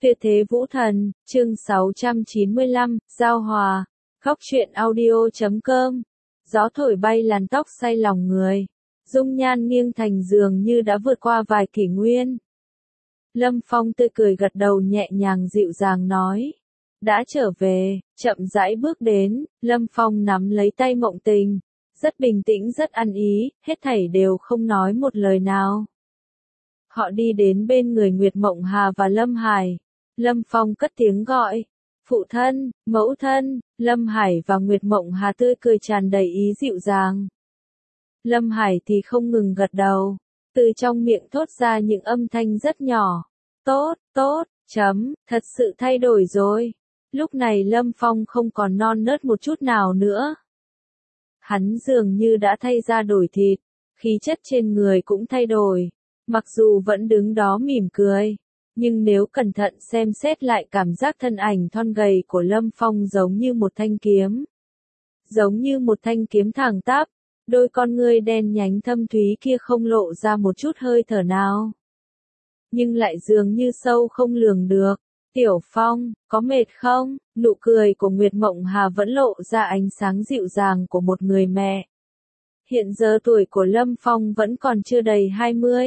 Tuyệt thế vũ thần, chương 695, Giao hòa, khóc chuyện audio.com. Gió thổi bay làn tóc say lòng người. Dung nhan nghiêng thành giường như đã vượt qua vài kỷ nguyên. Lâm Phong tươi cười gật đầu nhẹ nhàng dịu dàng nói. Đã trở về, chậm rãi bước đến, Lâm Phong nắm lấy tay Mộng Tình. Rất bình tĩnh rất ăn ý, hết thảy đều không nói một lời nào. Họ đi đến bên người Nguyệt Mộng Hà và Lâm Hải. Lâm Phong cất tiếng gọi. Phụ thân, mẫu thân, Lâm Hải và Nguyệt Mộng Hà tươi cười tràn đầy ý dịu dàng. Lâm Hải thì không ngừng gật đầu. Từ trong miệng thốt ra những âm thanh rất nhỏ. Tốt, tốt, thật sự thay đổi rồi. Lúc này Lâm Phong không còn non nớt một chút nào nữa. Hắn dường như đã thay da đổi thịt, khí chất trên người cũng thay đổi. Mặc dù vẫn đứng đó mỉm cười, nhưng nếu cẩn thận xem xét lại cảm giác thân ảnh thon gầy của Lâm Phong giống như một thanh kiếm. Giống như một thanh kiếm thẳng tắp, đôi con ngươi đen nhánh thâm thúy kia không lộ ra một chút hơi thở nào. Nhưng lại dường như sâu không lường được. Tiểu Phong, có mệt không? Nụ cười của Nguyệt Mộng Hà vẫn lộ ra ánh sáng dịu dàng của một người mẹ. Hiện giờ tuổi của Lâm Phong vẫn còn chưa đầy 20.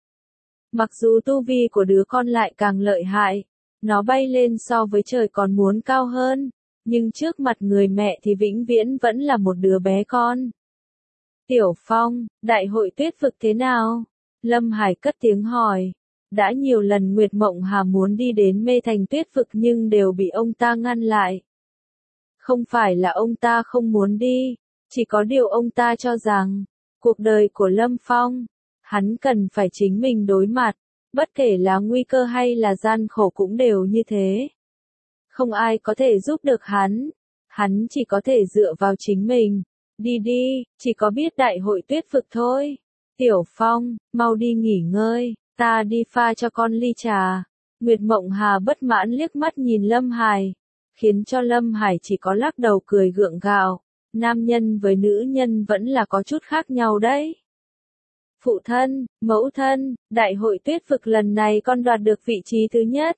Mặc dù tu vi của đứa con lại càng lợi hại, nó bay lên so với trời còn muốn cao hơn, nhưng trước mặt người mẹ thì vĩnh viễn vẫn là một đứa bé con. Tiểu Phong, đại hội tuyết vực thế nào? Lâm Hải cất tiếng hỏi. Đã nhiều lần Nguyệt Mộng Hà muốn đi đến Mê Thành tuyết vực nhưng đều bị ông ta ngăn lại. Không phải là ông ta không muốn đi, chỉ có điều ông ta cho rằng, cuộc đời của Lâm Phong, hắn cần phải chính mình đối mặt, bất kể là nguy cơ hay là gian khổ cũng đều như thế. Không ai có thể giúp được hắn chỉ có thể dựa vào chính mình. Đi đi, chỉ có biết đại hội tuyết vực thôi. Tiểu Phong, mau đi nghỉ ngơi, ta đi pha cho con ly trà. Nguyệt Mộng Hà bất mãn liếc mắt nhìn Lâm Hải, khiến cho Lâm Hải chỉ có lắc đầu cười gượng gạo. Nam nhân với nữ nhân vẫn là có chút khác nhau đấy. Phụ thân, mẫu thân, đại hội tuyết vực lần này con đoạt được vị trí thứ nhất.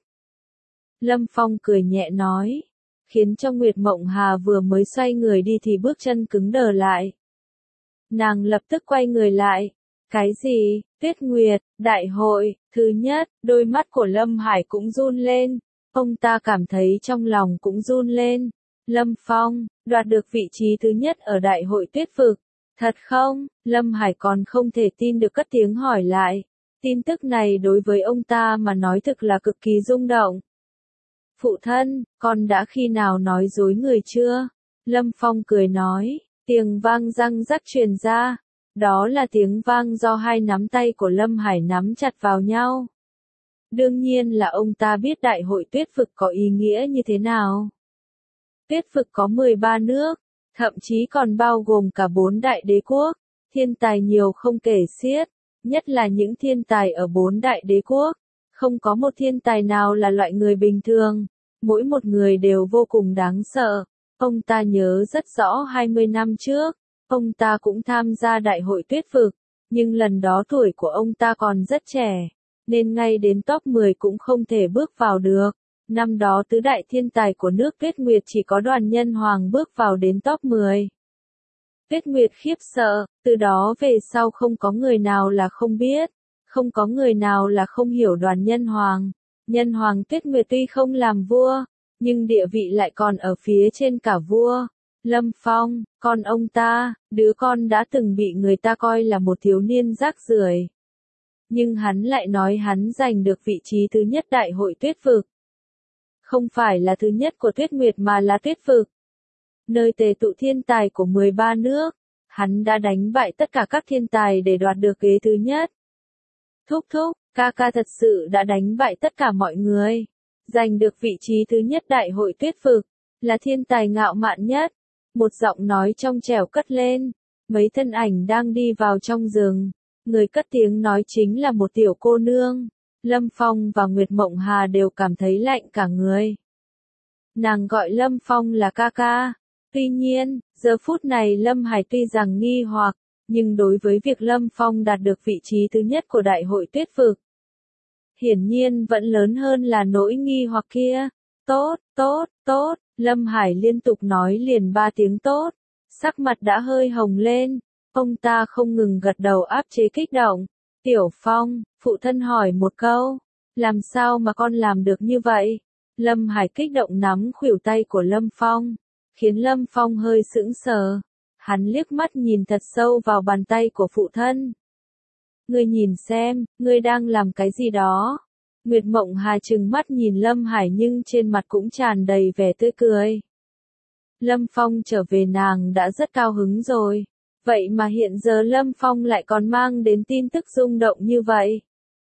Lâm Phong cười nhẹ nói, khiến cho Nguyệt Mộng Hà vừa mới xoay người đi thì bước chân cứng đờ lại. Nàng lập tức quay người lại. Cái gì? Tuyết Nguyệt, đại hội, thứ nhất, đôi mắt của Lâm Hải cũng run lên. Ông ta cảm thấy trong lòng cũng run lên. Lâm Phong, đoạt được vị trí thứ nhất ở đại hội tuyết vực. Thật không? Lâm Hải còn không thể tin được cất tiếng hỏi lại. Tin tức này đối với ông ta mà nói thực là cực kỳ rung động. Phụ thân, con đã khi nào nói dối người chưa? Lâm Phong cười nói, tiếng vang răng rắc truyền ra. Đó là tiếng vang do hai nắm tay của Lâm Hải nắm chặt vào nhau. Đương nhiên là ông ta biết đại hội tuyết vực có ý nghĩa như thế nào. Tuyết vực có 13 nước, thậm chí còn bao gồm cả 4 đại đế quốc, thiên tài nhiều không kể xiết, nhất là những thiên tài ở 4 đại đế quốc. Không có một thiên tài nào là loại người bình thường, mỗi một người đều vô cùng đáng sợ. Ông ta nhớ rất rõ 20 năm trước, ông ta cũng tham gia đại hội tuyết vực, nhưng lần đó tuổi của ông ta còn rất trẻ, nên ngay đến top 10 cũng không thể bước vào được. Năm đó tứ đại thiên tài của nước Tuyết Nguyệt chỉ có Đoàn Nhân Hoàng bước vào đến top 10. Tuyết Nguyệt khiếp sợ, từ đó về sau không có người nào là không biết, không có người nào là không hiểu Đoàn Nhân Hoàng. Nhân Hoàng Tuyết Nguyệt tuy không làm vua, nhưng địa vị lại còn ở phía trên cả vua. Lâm Phong, con ông ta, đứa con đã từng bị người ta coi là một thiếu niên rác rưởi. Nhưng hắn lại nói hắn giành được vị trí thứ nhất đại hội tuyết vực. Không phải là thứ nhất của Tuyết Nguyệt mà là tuyết vực. Nơi tề tụ thiên tài của 13 nước, hắn đã đánh bại tất cả các thiên tài để đoạt được ghế thứ nhất. Thúc thúc, ca ca thật sự đã đánh bại tất cả mọi người. Giành được vị trí thứ nhất đại hội tuyết vực, là thiên tài ngạo mạn nhất. Một giọng nói trong trẻo cất lên, mấy thân ảnh đang đi vào trong rừng. Người cất tiếng nói chính là một tiểu cô nương. Lâm Phong và Nguyệt Mộng Hà đều cảm thấy lạnh cả người. Nàng gọi Lâm Phong là ca ca. Tuy nhiên, giờ phút này Lâm Hải tuy rằng nghi hoặc, nhưng đối với việc Lâm Phong đạt được vị trí thứ nhất của đại hội tuyết vực, hiển nhiên vẫn lớn hơn là nỗi nghi hoặc kia. Tốt, tốt, tốt, Lâm Hải liên tục nói liền 3 tiếng tốt, sắc mặt đã hơi hồng lên, ông ta không ngừng gật đầu áp chế kích động. Tiểu Phong, phụ thân hỏi một câu, làm sao mà con làm được như vậy? Lâm Hải kích động nắm khuỷu tay của Lâm Phong, khiến Lâm Phong hơi sững sờ. Hắn liếc mắt nhìn thật sâu vào bàn tay của phụ thân. Ngươi nhìn xem, ngươi đang làm cái gì đó? Nguyệt Mộng Hà trừng mắt nhìn Lâm Hải nhưng trên mặt cũng tràn đầy vẻ tươi cười. Lâm Phong trở về nàng đã rất cao hứng rồi. Vậy mà hiện giờ Lâm Phong lại còn mang đến tin tức rung động như vậy.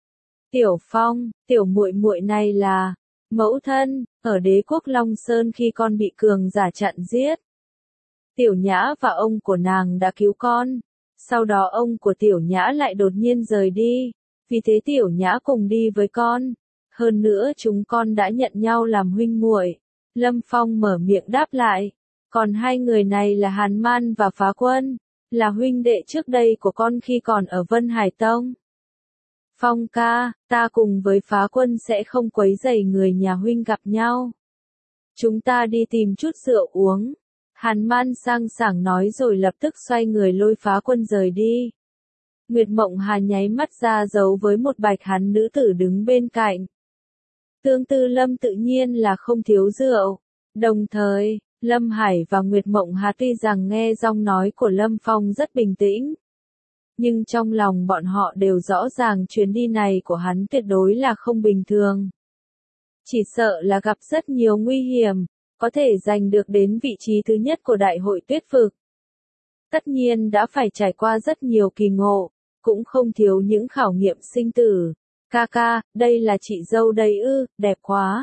Tiểu Phong, tiểu muội muội này là mẫu thân, ở Đế quốc Long Sơn khi con bị cường giả chặn giết. Tiểu Nhã và ông của nàng đã cứu con. Sau đó ông của Tiểu Nhã lại đột nhiên rời đi. Vì thế Tiểu Nhã cùng đi với con. Hơn nữa chúng con đã nhận nhau làm huynh muội. Lâm Phong mở miệng đáp lại. Còn hai người này là Hàn Man và Phá Quân. Là huynh đệ trước đây của con khi còn ở Vân Hải Tông. Phong ca, ta cùng với Phá Quân sẽ không quấy rầy người nhà huynh gặp nhau. Chúng ta đi tìm chút rượu uống. Hàn Man sang sảng nói rồi lập tức xoay người lôi Phá Quân rời đi. Nguyệt Mộng Hà nháy mắt ra dấu với một bạch hán nữ tử đứng bên cạnh. Tương Tư Lâm tự nhiên là không thiếu rượu. Đồng thời, Lâm Hải và Nguyệt Mộng Hà tuy rằng nghe giọng nói của Lâm Phong rất bình tĩnh. Nhưng trong lòng bọn họ đều rõ ràng chuyến đi này của hắn tuyệt đối là không bình thường. Chỉ sợ là gặp rất nhiều nguy hiểm, có thể giành được đến vị trí thứ nhất của đại hội tuyết vực. Tất nhiên đã phải trải qua rất nhiều kỳ ngộ, cũng không thiếu những khảo nghiệm sinh tử. Ca ca, đây là chị dâu đây ư, đẹp quá.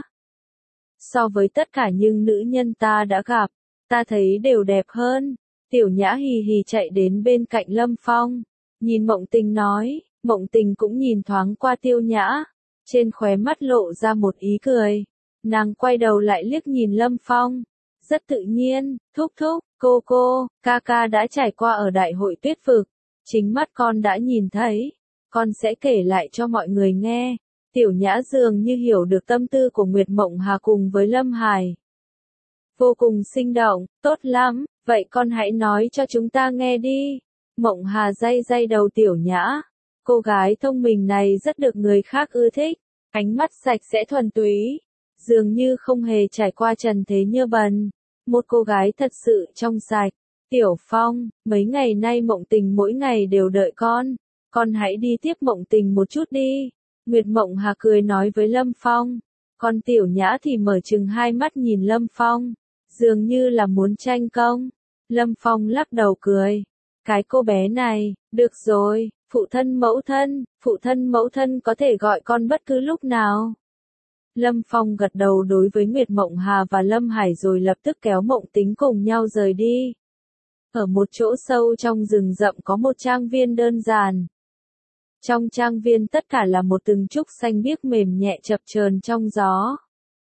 So với tất cả những nữ nhân ta đã gặp, ta thấy đều đẹp hơn. Tiểu Nhã hì hì chạy đến bên cạnh Lâm Phong, nhìn Mộng Tình nói, Mộng Tình cũng nhìn thoáng qua Tiêu Nhã, trên khóe mắt lộ ra một ý cười. Nàng quay đầu lại liếc nhìn Lâm Phong, rất tự nhiên, thúc thúc, cô, ca ca đã trải qua ở đại hội tuyết vực, chính mắt con đã nhìn thấy, con sẽ kể lại cho mọi người nghe. Tiểu Nhã dường như hiểu được tâm tư của Nguyệt Mộng Hà cùng với Lâm Hải. Vô cùng sinh động, tốt lắm, vậy con hãy nói cho chúng ta nghe đi. Mộng Hà day day đầu Tiểu Nhã. Cô gái thông minh này rất được người khác ưa thích, ánh mắt sạch sẽ thuần túy, dường như không hề trải qua trần thế nhơ bẩn. Một cô gái thật sự trong sạch. Tiểu Phong, mấy ngày nay Mộng Tình mỗi ngày đều đợi con hãy đi tiếp Mộng Tình một chút đi. Nguyệt Mộng Hà cười nói với Lâm Phong. Còn Tiểu Nhã thì mở trừng hai mắt nhìn Lâm Phong, dường như là muốn tranh công. Lâm Phong lắc đầu cười. Cái cô bé này, được rồi, phụ thân mẫu thân có thể gọi con bất cứ lúc nào. Lâm Phong gật đầu đối với Nguyệt Mộng Hà và Lâm Hải rồi lập tức kéo Mộng Tính cùng nhau rời đi. Ở một chỗ sâu trong rừng rậm có một trang viên đơn giản. Trong trang viên tất cả là một từng trúc xanh biếc mềm nhẹ chập chờn trong gió.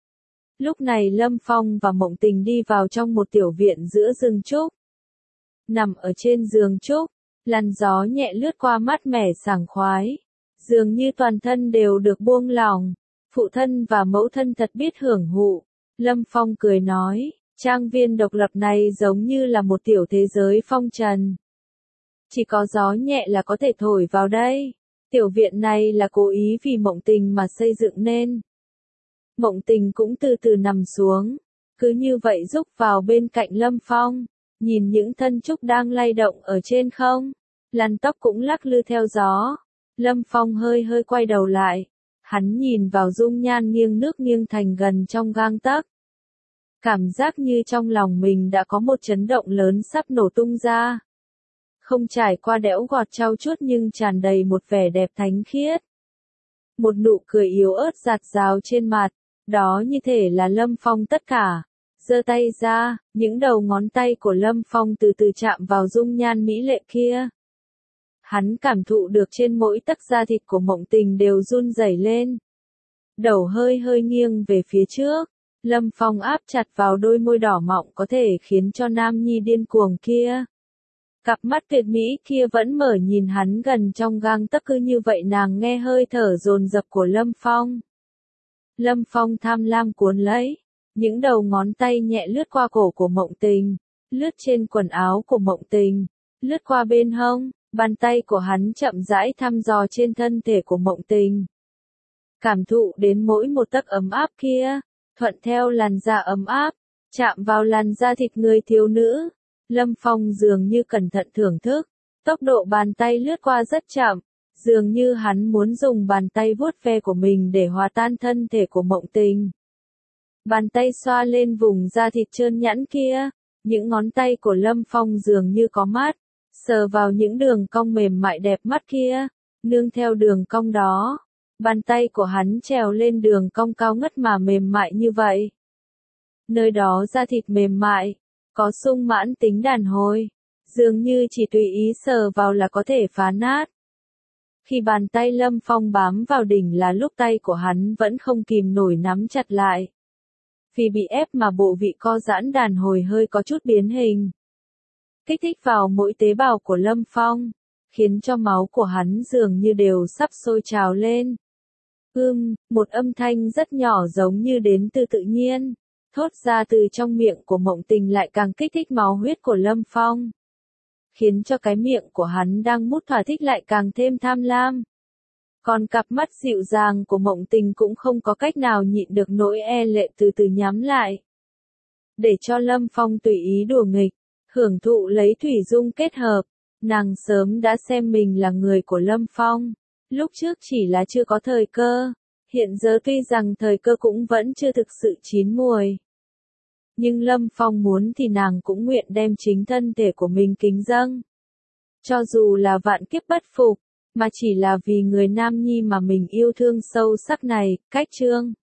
Lúc này Lâm Phong và Mộng Tình đi vào trong một tiểu viện giữa rừng trúc. Nằm ở trên giường trúc, làn gió nhẹ lướt qua mát mẻ sảng khoái. Dường như toàn thân đều được buông lỏng. Phụ thân và mẫu thân thật biết hưởng thụ. Lâm Phong cười nói, trang viên độc lập này giống như là một tiểu thế giới phong trần. Chỉ có gió nhẹ là có thể thổi vào đây. Tiểu viện này là cố ý vì Mộng Tình mà xây dựng nên. Mộng Tình cũng từ từ nằm xuống, cứ như vậy rúc vào bên cạnh Lâm Phong, nhìn những thân trúc đang lay động ở trên không, làn tóc cũng lắc lư theo gió. Lâm Phong hơi quay đầu lại, hắn nhìn vào dung nhan nghiêng nước nghiêng thành gần trong gang tấc. Cảm giác như trong lòng mình đã có một chấn động lớn sắp nổ tung ra. Không trải qua đẽo gọt trau chuốt nhưng tràn đầy một vẻ đẹp thánh khiết. Một nụ cười yếu ớt giạt rào trên mặt, đó như thể là Lâm Phong tất cả. Giơ tay ra, những đầu ngón tay của Lâm Phong từ từ chạm vào dung nhan mỹ lệ kia. Hắn cảm thụ được trên mỗi tấc da thịt của Mộng Tình đều run rẩy lên. Đầu hơi nghiêng về phía trước, Lâm Phong áp chặt vào đôi môi đỏ mọng có thể khiến cho nam nhi điên cuồng kia. Cặp mắt tuyệt mỹ kia vẫn mở nhìn hắn gần trong gang tấc, cứ như vậy nàng nghe hơi thở dồn dập của Lâm Phong. Lâm Phong tham lam cuốn lấy, những đầu ngón tay nhẹ lướt qua cổ của Mộng Tình, lướt trên quần áo của Mộng Tình, lướt qua bên hông, bàn tay của hắn chậm rãi thăm dò trên thân thể của Mộng Tình. Cảm thụ đến mỗi một tấc ấm áp kia, thuận theo làn da ấm áp, chạm vào làn da thịt người thiếu nữ. Lâm Phong dường như cẩn thận thưởng thức, tốc độ bàn tay lướt qua rất chậm, dường như hắn muốn dùng bàn tay vuốt ve của mình để hòa tan thân thể của Mộng Tình. Bàn tay xoa lên vùng da thịt trơn nhẵn kia, những ngón tay của Lâm Phong dường như có mắt, sờ vào những đường cong mềm mại đẹp mắt kia, nương theo đường cong đó, bàn tay của hắn trèo lên đường cong cao ngất mà mềm mại như vậy. Nơi đó da thịt mềm mại, có sung mãn tính đàn hồi, dường như chỉ tùy ý sờ vào là có thể phá nát. Khi bàn tay Lâm Phong bám vào đỉnh là lúc tay của hắn vẫn không kìm nổi nắm chặt lại. Vì bị ép mà bộ vị co giãn đàn hồi hơi có chút biến hình. Kích thích vào mỗi tế bào của Lâm Phong, khiến cho máu của hắn dường như đều sắp sôi trào lên. Một âm thanh rất nhỏ giống như đến từ tự nhiên, thốt ra từ trong miệng của Mộng Tình lại càng kích thích máu huyết của Lâm Phong. Khiến cho cái miệng của hắn đang mút thỏa thích lại càng thêm tham lam. Còn cặp mắt dịu dàng của Mộng Tình cũng không có cách nào nhịn được nỗi e lệ từ từ nhắm lại. Để cho Lâm Phong tùy ý đùa nghịch, hưởng thụ lấy thủy dung kết hợp, nàng sớm đã xem mình là người của Lâm Phong. Lúc trước chỉ là chưa có thời cơ, hiện giờ tuy rằng thời cơ cũng vẫn chưa thực sự chín muồi. Nhưng Lâm Phong muốn thì nàng cũng nguyện đem chính thân thể của mình kính dâng. Cho dù là vạn kiếp bất phục, mà chỉ là vì người nam nhi mà mình yêu thương sâu sắc này. Cách chương